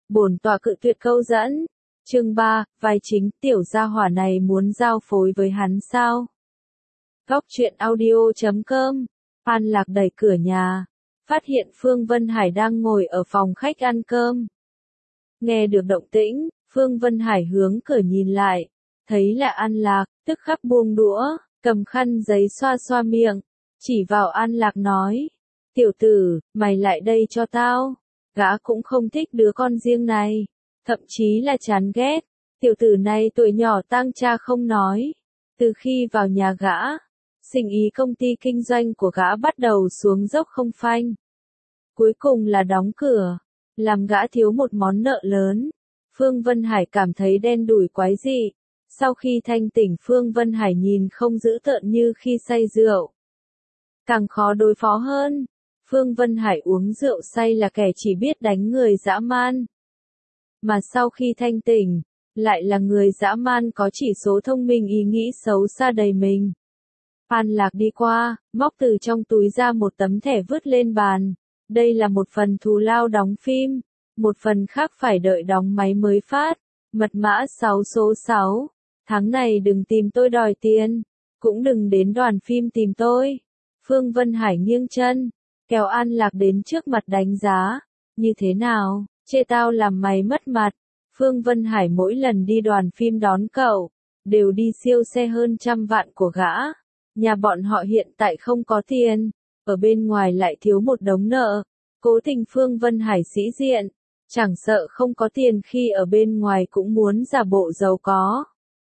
bổn tọa cự tuyệt câu dẫn. Chương 3, vai chính, tiểu gia hỏa này muốn giao phối với hắn sao? Góc truyện audio.com. An Lạc đẩy cửa nhà, phát hiện Phương Vân Hải đang ngồi ở phòng khách ăn cơm. Nghe được động tĩnh, Phương Vân Hải hướng cửa nhìn lại, thấy là An Lạc, tức khắc buông đũa, cầm khăn giấy xoa xoa miệng, chỉ vào An Lạc nói, tiểu tử, mày lại đây cho tao. Gã cũng không thích đứa con riêng này, thậm chí là chán ghét. Tiểu tử này tuổi nhỏ tang cha không nói. Từ khi vào nhà gã, sinh ý công ty kinh doanh của gã bắt đầu xuống dốc không phanh. Cuối cùng là đóng cửa, làm gã thiếu một món nợ lớn. Phương Vân Hải cảm thấy đen đủi quái dị. Sau khi thanh tỉnh Phương Vân Hải nhìn không dữ tợn như khi say rượu. Càng khó đối phó hơn. Phương Vân Hải uống rượu say là kẻ chỉ biết đánh người dã man. Mà sau khi thanh tỉnh, lại là người dã man có chỉ số thông minh ý nghĩ xấu xa đầy mình. An Lạc đi qua, móc từ trong túi ra một tấm thẻ vứt lên bàn. Đây là một phần thù lao đóng phim, một phần khác phải đợi đóng máy mới phát. Mật mã 6 số 6. Tháng này đừng tìm tôi đòi tiền, cũng đừng đến đoàn phim tìm tôi. Phương Vân Hải nghiêng chân, kéo An Lạc đến trước mặt đánh giá. Như thế nào, chê tao làm mày mất mặt. Phương Vân Hải mỗi lần đi đoàn phim đón cậu, đều đi siêu xe hơn 100 vạn của gã. Nhà bọn họ hiện tại không có tiền, ở bên ngoài lại thiếu một đống nợ. Cố tình Phương Vân Hải sĩ diện, chẳng sợ không có tiền khi ở bên ngoài cũng muốn giả bộ giàu có.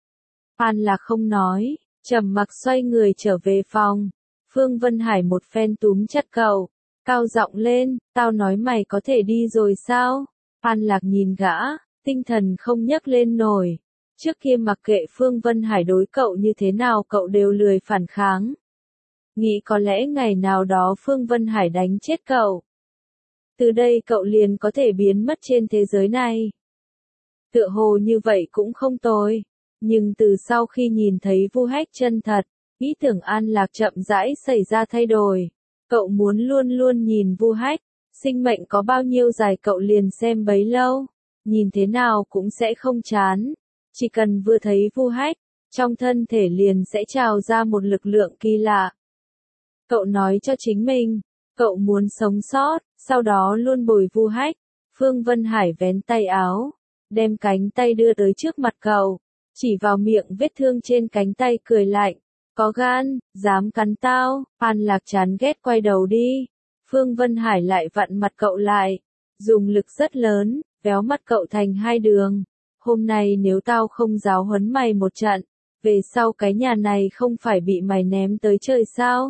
An Lạc không nói, trầm mặc xoay người trở về phòng. Phương Vân Hải một phen túm chặt cậu, cao giọng lên, tao nói mày có thể đi rồi sao? An Lạc nhìn gã, tinh thần không nhấc lên nổi. Trước kia mặc kệ Phương Vân Hải đối cậu như thế nào cậu đều lười phản kháng. Nghĩ có lẽ ngày nào đó Phương Vân Hải đánh chết cậu. Từ đây cậu liền có thể biến mất trên thế giới này. Tựa hồ như vậy cũng không tồi. Nhưng từ sau khi nhìn thấy Vu Hách chân thật, ý tưởng An Lạc chậm rãi xảy ra thay đổi. Cậu muốn luôn luôn nhìn Vu Hách, sinh mệnh có bao nhiêu dài cậu liền xem bấy lâu. Nhìn thế nào cũng sẽ không chán. Chỉ cần vừa thấy Vu Hách, trong thân thể liền sẽ trào ra một lực lượng kỳ lạ. Cậu nói cho chính mình, cậu muốn sống sót, sau đó luôn bồi Vu Hách. Phương Vân Hải vén tay áo, đem cánh tay đưa tới trước mặt cậu, chỉ vào miệng vết thương trên cánh tay cười lạnh. Có gan, dám cắn tao. An Lạc chán ghét quay đầu đi. Phương Vân Hải lại vặn mặt cậu lại, dùng lực rất lớn, véo mặt cậu thành hai đường. Hôm nay nếu tao không giáo huấn mày một trận, về sau cái nhà này không phải bị mày ném tới trời sao?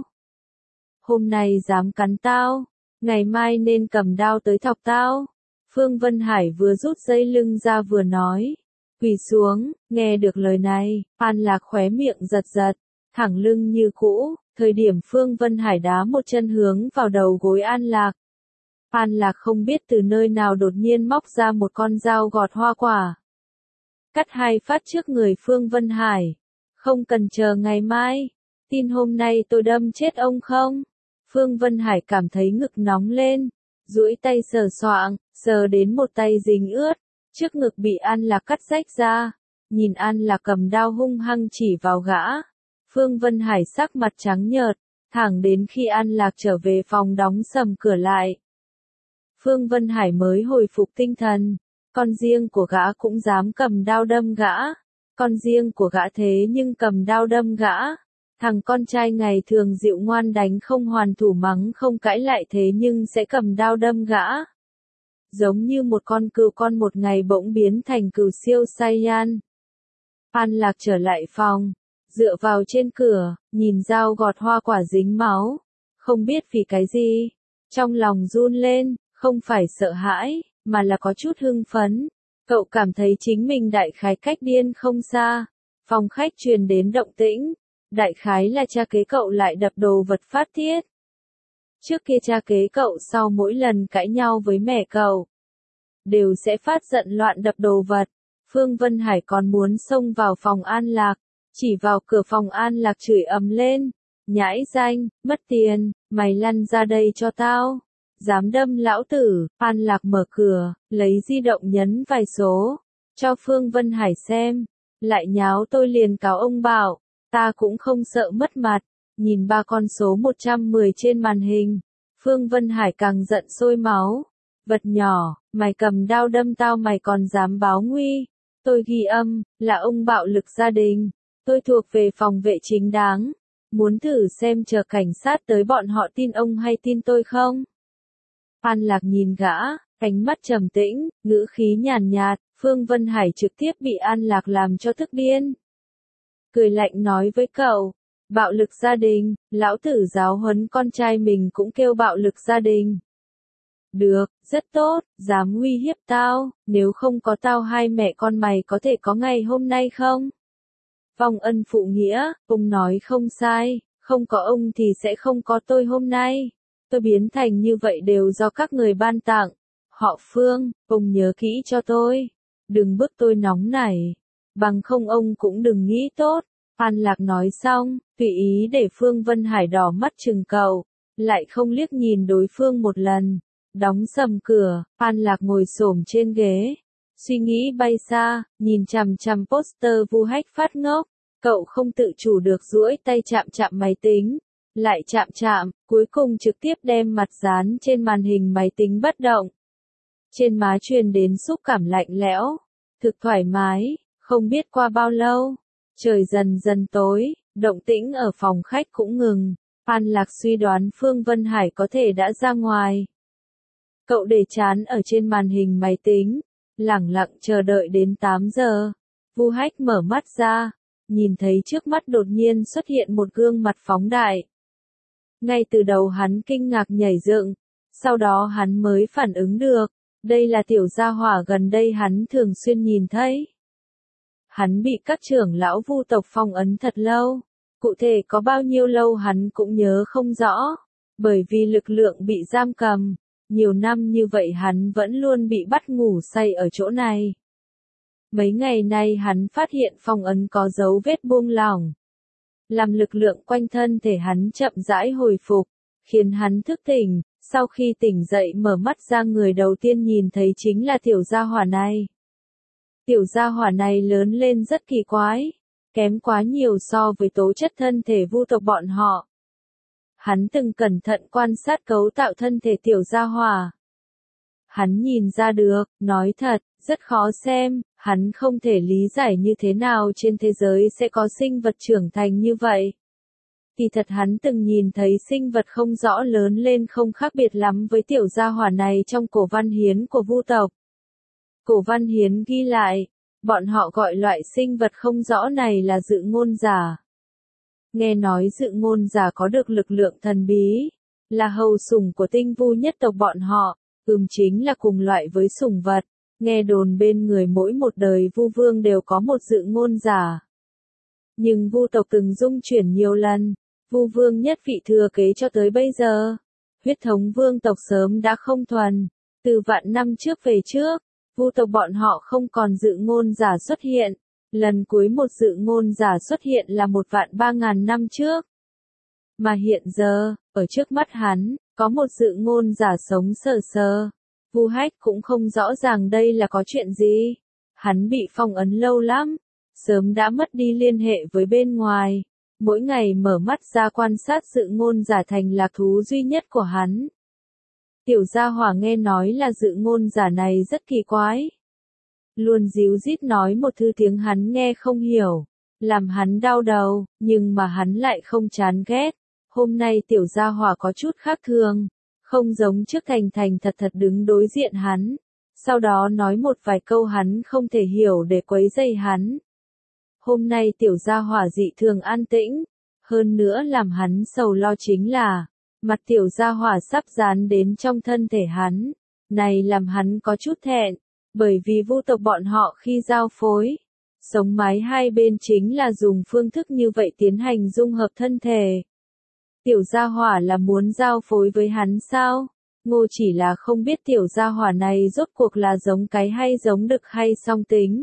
Hôm nay dám cắn tao, ngày mai nên cầm đao tới thọc tao. Phương Vân Hải vừa rút dây lưng ra vừa nói. Quỳ xuống, nghe được lời này, An Lạc khóe miệng giật giật, thẳng lưng như cũ. Thời điểm Phương Vân Hải đá một chân hướng vào đầu gối An Lạc. An Lạc không biết từ nơi nào đột nhiên móc ra một con dao gọt hoa quả. Cắt hai phát trước người Phương Vân Hải. Không cần chờ ngày mai. Tin hôm nay tôi đâm chết ông không? Phương Vân Hải cảm thấy ngực nóng lên. Duỗi tay sờ soạng, sờ đến một tay dính ướt. Trước ngực bị An Lạc cắt rách ra. Nhìn An Lạc cầm đao hung hăng chỉ vào gã. Phương Vân Hải sắc mặt trắng nhợt. Thẳng đến khi An Lạc trở về phòng đóng sầm cửa lại. Phương Vân Hải mới hồi phục tinh thần. Con riêng của gã cũng dám cầm đao đâm gã. Con riêng của gã thế nhưng cầm đao đâm gã. Thằng con trai ngày thường dịu ngoan đánh không hoàn thủ mắng không cãi lại thế nhưng sẽ cầm đao đâm gã. Giống như một con cừu con một ngày bỗng biến thành cừu siêu Saiyan. An Lạc trở lại phòng, dựa vào trên cửa, nhìn dao gọt hoa quả dính máu. Không biết vì cái gì, trong lòng run lên, không phải sợ hãi, mà là có chút hưng phấn. Cậu cảm thấy chính mình đại khái cách điên không xa. Phòng khách truyền đến động tĩnh. Đại khái là cha kế cậu lại đập đồ vật phát tiết. Trước kia cha kế cậu sau mỗi lần cãi nhau với mẹ cậu, đều sẽ phát giận loạn đập đồ vật. Phương Vân Hải còn muốn xông vào phòng An Lạc, chỉ vào cửa phòng An Lạc chửi ầm lên. Nhãi danh, mất tiền, mày lăn ra đây cho tao. Dám đâm lão tử, An Lạc mở cửa, lấy di động nhấn vài số, cho Phương Vân Hải xem, lại nháo tôi liền cáo ông Bảo, ta cũng không sợ mất mặt, nhìn ba con số 110 trên màn hình, Phương Vân Hải càng giận sôi máu, vật nhỏ, mày cầm đao đâm tao mày còn dám báo nguy, tôi ghi âm, là ông bạo lực gia đình, tôi thuộc về phòng vệ chính đáng, muốn thử xem chờ cảnh sát tới bọn họ tin ông hay tin tôi không? An Lạc nhìn gã, ánh mắt trầm tĩnh, ngữ khí nhàn nhạt, Phương Vân Hải trực tiếp bị An Lạc làm cho tức điên. Cười lạnh nói với cậu, bạo lực gia đình, lão tử giáo huấn con trai mình cũng kêu bạo lực gia đình. Được, rất tốt, dám uy hiếp tao, nếu không có tao hai mẹ con mày có thể có ngày hôm nay không? Vong ân phụ nghĩa, ông nói không sai, không có ông thì sẽ không có tôi hôm nay. Tôi biến thành như vậy đều do các người ban tặng. Họ Phương, ông nhớ kỹ cho tôi. Đừng bức tôi nóng nảy. Bằng không ông cũng đừng nghĩ tốt. An Lạc nói xong, tùy ý để Phương Vân Hải đỏ mắt chừng cậu. Lại không liếc nhìn đối phương một lần. Đóng sầm cửa, An Lạc ngồi xổm trên ghế. Suy nghĩ bay xa, nhìn chằm chằm poster Vu Hách phát ngốc. Cậu không tự chủ được duỗi tay chạm chạm máy tính. Lại chạm chạm, cuối cùng trực tiếp đem mặt dán trên màn hình máy tính bất động. Trên má truyền đến xúc cảm lạnh lẽo, thực thoải mái, không biết qua bao lâu. Trời dần dần tối, động tĩnh ở phòng khách cũng ngừng. An Lạc suy đoán Phương Vân Hải có thể đã ra ngoài. Cậu để trán ở trên màn hình máy tính, lẳng lặng chờ đợi đến 8 giờ. Vu Hách mở mắt ra, nhìn thấy trước mắt đột nhiên xuất hiện một gương mặt phóng đại. Ngay từ đầu hắn kinh ngạc nhảy dựng, sau đó hắn mới phản ứng được, đây là tiểu gia hỏa gần đây hắn thường xuyên nhìn thấy. Hắn bị các trưởng lão Vu tộc phong ấn thật lâu, cụ thể có bao nhiêu lâu hắn cũng nhớ không rõ, bởi vì lực lượng bị giam cầm, nhiều năm như vậy hắn vẫn luôn bị bắt ngủ say ở chỗ này. Mấy ngày nay hắn phát hiện phong ấn có dấu vết buông lỏng. Làm lực lượng quanh thân thể hắn chậm rãi hồi phục, khiến hắn thức tỉnh, sau khi tỉnh dậy mở mắt ra người đầu tiên nhìn thấy chính là tiểu gia hỏa này. Tiểu gia hỏa này lớn lên rất kỳ quái, kém quá nhiều so với tố chất thân thể Vu tộc bọn họ. Hắn từng cẩn thận quan sát cấu tạo thân thể tiểu gia hỏa. Hắn nhìn ra được, nói thật, rất khó xem, hắn không thể lý giải như thế nào trên thế giới sẽ có sinh vật trưởng thành như vậy. Kỳ thật hắn từng nhìn thấy sinh vật không rõ lớn lên không khác biệt lắm với tiểu gia hỏa này trong cổ văn hiến của Vu tộc. Cổ văn hiến ghi lại, bọn họ gọi loại sinh vật không rõ này là dự ngôn giả. Nghe nói dự ngôn giả có được lực lượng thần bí, là hầu sủng của tinh Vu nhất tộc bọn họ, chính là cùng loại với sủng vật. Nghe đồn bên người mỗi một đời Vu vương đều có một dự ngôn giả. Nhưng Vu tộc từng dung chuyển nhiều lần, Vu vương nhất vị thừa kế cho tới bây giờ. Huyết thống vương tộc sớm đã không thuần, từ vạn năm trước về trước, Vu tộc bọn họ không còn dự ngôn giả xuất hiện. Lần cuối một dự ngôn giả xuất hiện là 1.300.000 năm trước. Mà hiện giờ, ở trước mắt hắn, có một dự ngôn giả sống sờ sờ. Vu Hách cũng không rõ ràng đây là có chuyện gì. Hắn bị phong ấn lâu lắm, sớm đã mất đi liên hệ với bên ngoài. Mỗi ngày mở mắt ra quan sát dự ngôn giả thành lạc thú duy nhất của hắn. Tiểu gia hỏa nghe nói là dự ngôn giả này rất kỳ quái. Luôn díu dít nói một thứ tiếng hắn nghe không hiểu, làm hắn đau đầu, nhưng mà hắn lại không chán ghét. Hôm nay tiểu gia hỏa có chút khác thường, không giống trước thành thành thật thật đứng đối diện hắn, sau đó nói một vài câu hắn không thể hiểu để quấy rầy hắn. Hôm nay tiểu gia hỏa dị thường an tĩnh, hơn nữa làm hắn sầu lo chính là, mặt tiểu gia hỏa sắp dán đến trong thân thể hắn, này làm hắn có chút thẹn, bởi vì Vu tộc bọn họ khi giao phối, sống mái hai bên chính là dùng phương thức như vậy tiến hành dung hợp thân thể. Tiểu gia hỏa là muốn giao phối với hắn sao? Ngô chỉ là không biết tiểu gia hỏa này rốt cuộc là giống cái hay giống đực hay song tính.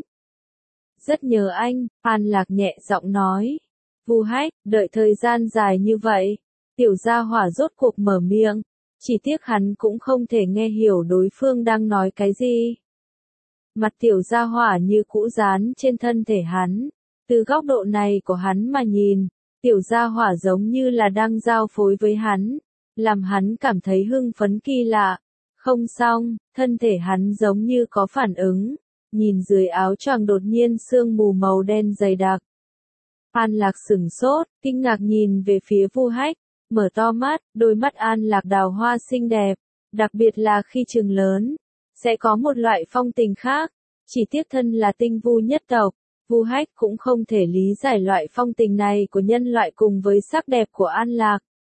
Rất nhớ anh, An Lạc nhẹ giọng nói. Vu Hách, đợi thời gian dài như vậy. Tiểu gia hỏa rốt cuộc mở miệng. Chỉ tiếc hắn cũng không thể nghe hiểu đối phương đang nói cái gì. Mặt tiểu gia hỏa như cũ dán trên thân thể hắn. Từ góc độ này của hắn mà nhìn, tiểu gia hỏa giống như là đang giao phối với hắn, làm hắn cảm thấy hưng phấn kỳ lạ. Không xong, thân thể hắn giống như có phản ứng, nhìn dưới áo choàng đột nhiên sương mù màu đen dày đặc. An Lạc sửng sốt, kinh ngạc nhìn về phía Vu Hách, mở to mắt, đôi mắt An Lạc đào hoa xinh đẹp, đặc biệt là khi trừng lớn, sẽ có một loại phong tình khác. Chỉ tiếc thân là tinh vu nhất tộc, Vu Hách cũng không thể lý giải loại phong tình này của nhân loại cùng với sắc đẹp của An Lạc.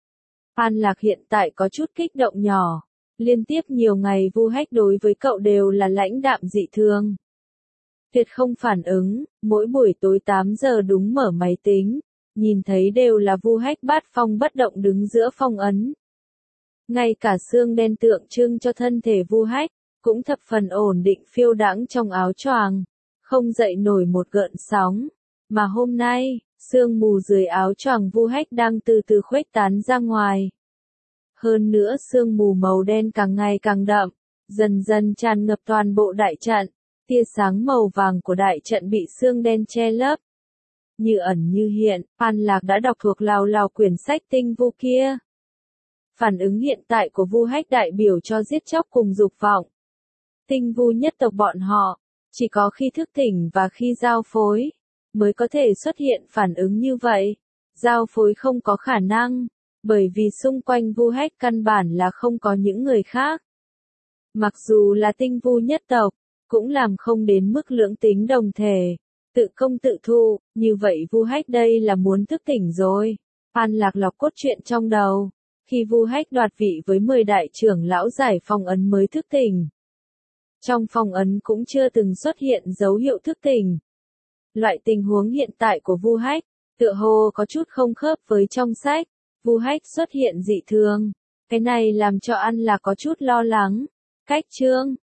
An Lạc hiện tại có chút kích động nhỏ, liên tiếp nhiều ngày Vu Hách đối với cậu đều là lãnh đạm dị thường. Tuyệt không phản ứng, mỗi buổi tối 8 giờ đúng mở máy tính, nhìn thấy đều là Vu Hách bát phong bất động đứng giữa phong ấn. Ngay cả xương đen tượng trưng cho thân thể Vu Hách, cũng thập phần ổn định phiêu đãng trong áo choàng, không dậy nổi một gợn sóng. Mà hôm nay, sương mù dưới áo choàng Vu Hách đang từ từ khuếch tán ra ngoài. Hơn nữa sương mù màu đen càng ngày càng đậm, dần dần tràn ngập toàn bộ đại trận. Tia sáng màu vàng của đại trận bị sương đen che lấp. Như ẩn như hiện, An Lạc đã đọc thuộc lào lào quyển sách tinh vu kia. Phản ứng hiện tại của Vu Hách đại biểu cho giết chóc cùng dục vọng. Tinh vu nhất tộc bọn họ, chỉ có khi thức tỉnh và khi giao phối, mới có thể xuất hiện phản ứng như vậy. Giao phối không có khả năng, bởi vì xung quanh Vu Hách căn bản là không có những người khác. Mặc dù là tinh vu nhất tộc, cũng làm không đến mức lưỡng tính đồng thể, tự công tự thụ, như vậy Vu Hách đây là muốn thức tỉnh rồi. An Lạc lọc cốt truyện trong đầu, khi Vu Hách đoạt vị với 10 đại trưởng lão giải phong ấn mới thức tỉnh. Trong phong ấn cũng chưa từng xuất hiện dấu hiệu thức tỉnh. Loại tình huống hiện tại của Vu Hách, tựa hồ có chút không khớp với trong sách, Vu Hách xuất hiện dị thường. Cái này làm cho An Lạc có chút lo lắng. Cách chương